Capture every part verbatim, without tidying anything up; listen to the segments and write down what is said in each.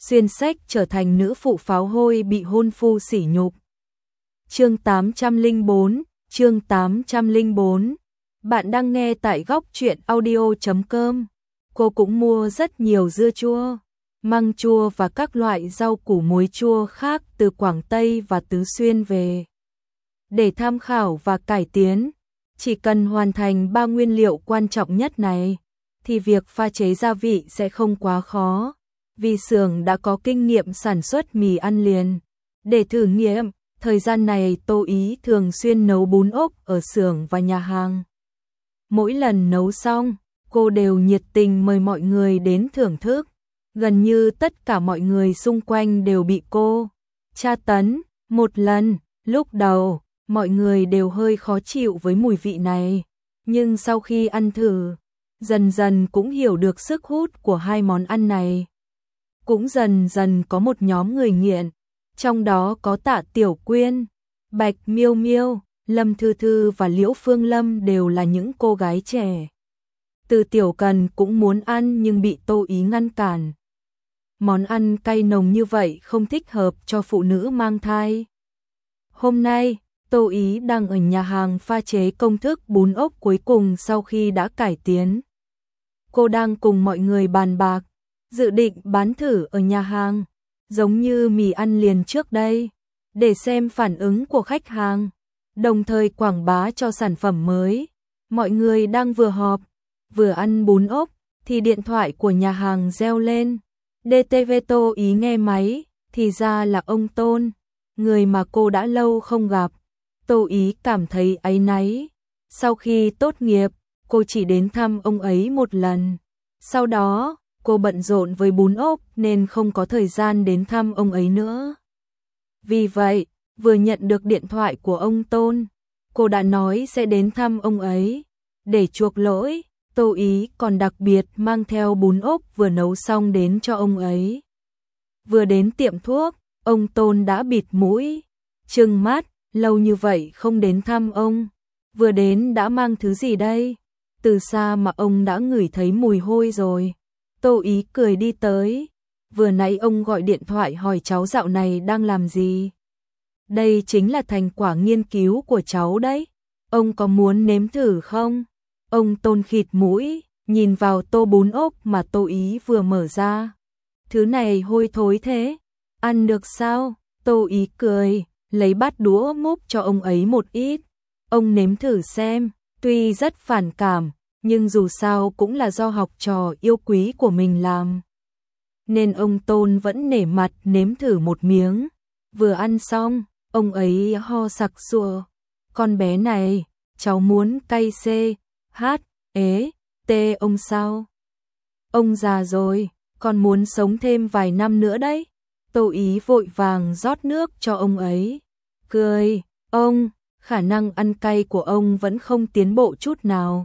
xuyên sách trở thành nữ phụ pháo hôi bị hôn phu sỉ nhục. Chương tám trăm lẻ bốn, chương tám trăm lẻ bốn. Bạn đang nghe tại góc truyện audio chấm com. Cô cũng mua rất nhiều dưa chua, măng chua và các loại rau củ muối chua khác từ Quảng Tây và Tứ Xuyên về để tham khảo và cải tiến. Chỉ cần hoàn thành ba nguyên liệu quan trọng nhất này thì việc pha chế gia vị sẽ không quá khó, vì xưởng đã có kinh nghiệm sản xuất mì ăn liền. Để thử nghiệm, thời gian này Tô Ý thường xuyên nấu bún ốc ở xưởng và nhà hàng. Mỗi lần nấu xong, cô đều nhiệt tình mời mọi người đến thưởng thức. Gần như tất cả mọi người xung quanh đều bị cô tra tấn một lần. Lúc đầu, mọi người đều hơi khó chịu với mùi vị này, nhưng sau khi ăn thử, dần dần cũng hiểu được sức hút của hai món ăn này. Cũng dần dần có một nhóm người nghiện, trong đó có Tạ Tiểu Quyên, Bạch Miêu Miêu, Lâm Thư Thư và Liễu Phương Lâm đều là những cô gái trẻ. Từ Tiểu Cần cũng muốn ăn nhưng bị Tô Ý ngăn cản. Món ăn cay nồng như vậy không thích hợp cho phụ nữ mang thai. Hôm nay, Tô Ý đang ở nhà hàng pha chế công thức bún ốc cuối cùng sau khi đã cải tiến. Cô đang cùng mọi người bàn bạc, dự định bán thử ở nhà hàng, giống như mì ăn liền trước đây, để xem phản ứng của khách hàng, đồng thời quảng bá cho sản phẩm mới. Mọi người đang vừa họp, vừa ăn bún ốc, thì điện thoại của nhà hàng reo lên. đê tê vê Tô Ý nghe máy, thì ra là ông Tôn, người mà cô đã lâu không gặp. Tô Ý cảm thấy áy náy. Sau khi tốt nghiệp, cô chỉ đến thăm ông ấy một lần. Sau đó, cô bận rộn với bún ốc nên không có thời gian đến thăm ông ấy nữa. Vì vậy, vừa nhận được điện thoại của ông Tôn, cô đã nói sẽ đến thăm ông ấy. Để chuộc lỗi, Tô Ý còn đặc biệt mang theo bún ốc vừa nấu xong đến cho ông ấy. Vừa đến tiệm thuốc, ông Tôn đã bịt mũi, trừng mắt, lâu như vậy không đến thăm ông. Vừa đến đã mang thứ gì đây? Từ xa mà ông đã ngửi thấy mùi hôi rồi. Tô Ý cười đi tới. Vừa nãy ông gọi điện thoại hỏi cháu dạo này đang làm gì. Đây chính là thành quả nghiên cứu của cháu đấy. Ông có muốn nếm thử không? Ông Tôn khịt mũi, nhìn vào tô bún ốc mà Tô Ý vừa mở ra. Thứ này hôi thối thế, ăn được sao? Tô Ý cười, lấy bát đũa múc cho ông ấy một ít. Ông nếm thử xem, tuy rất phản cảm, nhưng dù sao cũng là do học trò yêu quý của mình làm, nên ông Tôn vẫn nể mặt nếm thử một miếng. Vừa ăn xong, ông ấy ho sặc sụa. Con bé này, cháu muốn cay c, h, ế, t ông sao? Ông già rồi, còn muốn sống thêm vài năm nữa đấy. Tô Ý vội vàng rót nước cho ông ấy. Cười, ông, khả năng ăn cay của ông vẫn không tiến bộ chút nào.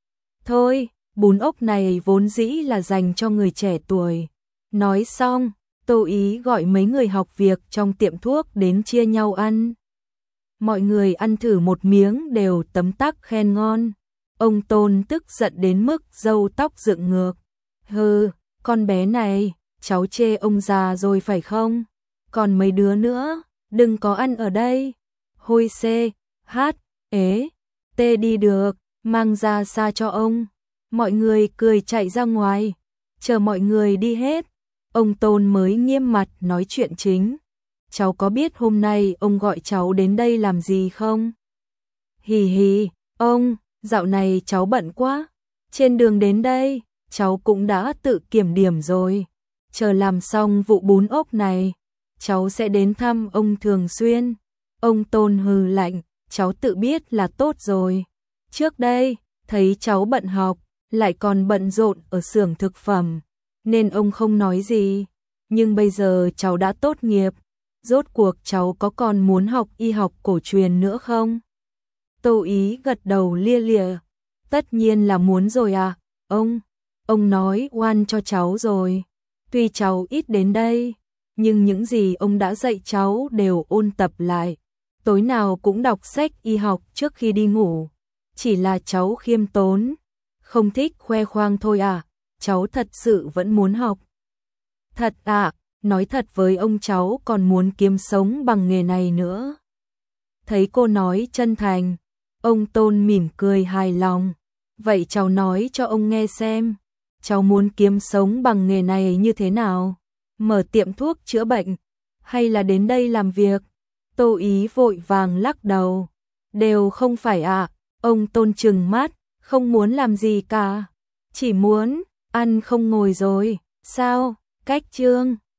Thôi, bún ốc này vốn dĩ là dành cho người trẻ tuổi. Nói xong, Tô Ý gọi mấy người học việc trong tiệm thuốc đến chia nhau ăn. Mọi người ăn thử một miếng đều tấm tắc khen ngon. Ông Tôn tức giận đến mức râu tóc dựng ngược. Hừ, con bé này, cháu chê ông già rồi phải không? Còn mấy đứa nữa, đừng có ăn ở đây. Hôi c, h, ế, t đi được, mang ra xa cho ông. Mọi người cười chạy ra ngoài. Chờ mọi người đi hết, ông Tôn mới nghiêm mặt nói chuyện chính. Cháu có biết hôm nay ông gọi cháu đến đây làm gì không? Hì hì, ông, dạo này cháu bận quá. Trên đường đến đây, cháu cũng đã tự kiểm điểm rồi. Chờ làm xong vụ bún ốc này, cháu sẽ đến thăm ông thường xuyên. Ông Tôn hừ lạnh, cháu tự biết là tốt rồi. Trước đây, thấy cháu bận học, lại còn bận rộn ở xưởng thực phẩm, nên ông không nói gì. Nhưng bây giờ cháu đã tốt nghiệp, rốt cuộc cháu có còn muốn học y học cổ truyền nữa không? Tô Ý gật đầu lia lịa. Tất nhiên là muốn rồi à, ông. Ông nói oan cho cháu rồi. Tuy cháu ít đến đây, nhưng những gì ông đã dạy cháu đều ôn tập lại. Tối nào cũng đọc sách y học trước khi đi ngủ. Chỉ là cháu khiêm tốn, không thích khoe khoang thôi à, cháu thật sự vẫn muốn học. Thật à, nói thật với ông cháu còn muốn kiếm sống bằng nghề này nữa. Thấy cô nói chân thành, ông Tôn mỉm cười hài lòng. Vậy cháu nói cho ông nghe xem, cháu muốn kiếm sống bằng nghề này như thế nào? Mở tiệm thuốc chữa bệnh, hay là đến đây làm việc? Tô Ý vội vàng lắc đầu. Đều không phải ạ, à. Ông Tôn trừng mắt, không muốn làm gì cả. Chỉ muốn, ăn không ngồi rồi, sao? Cách Trương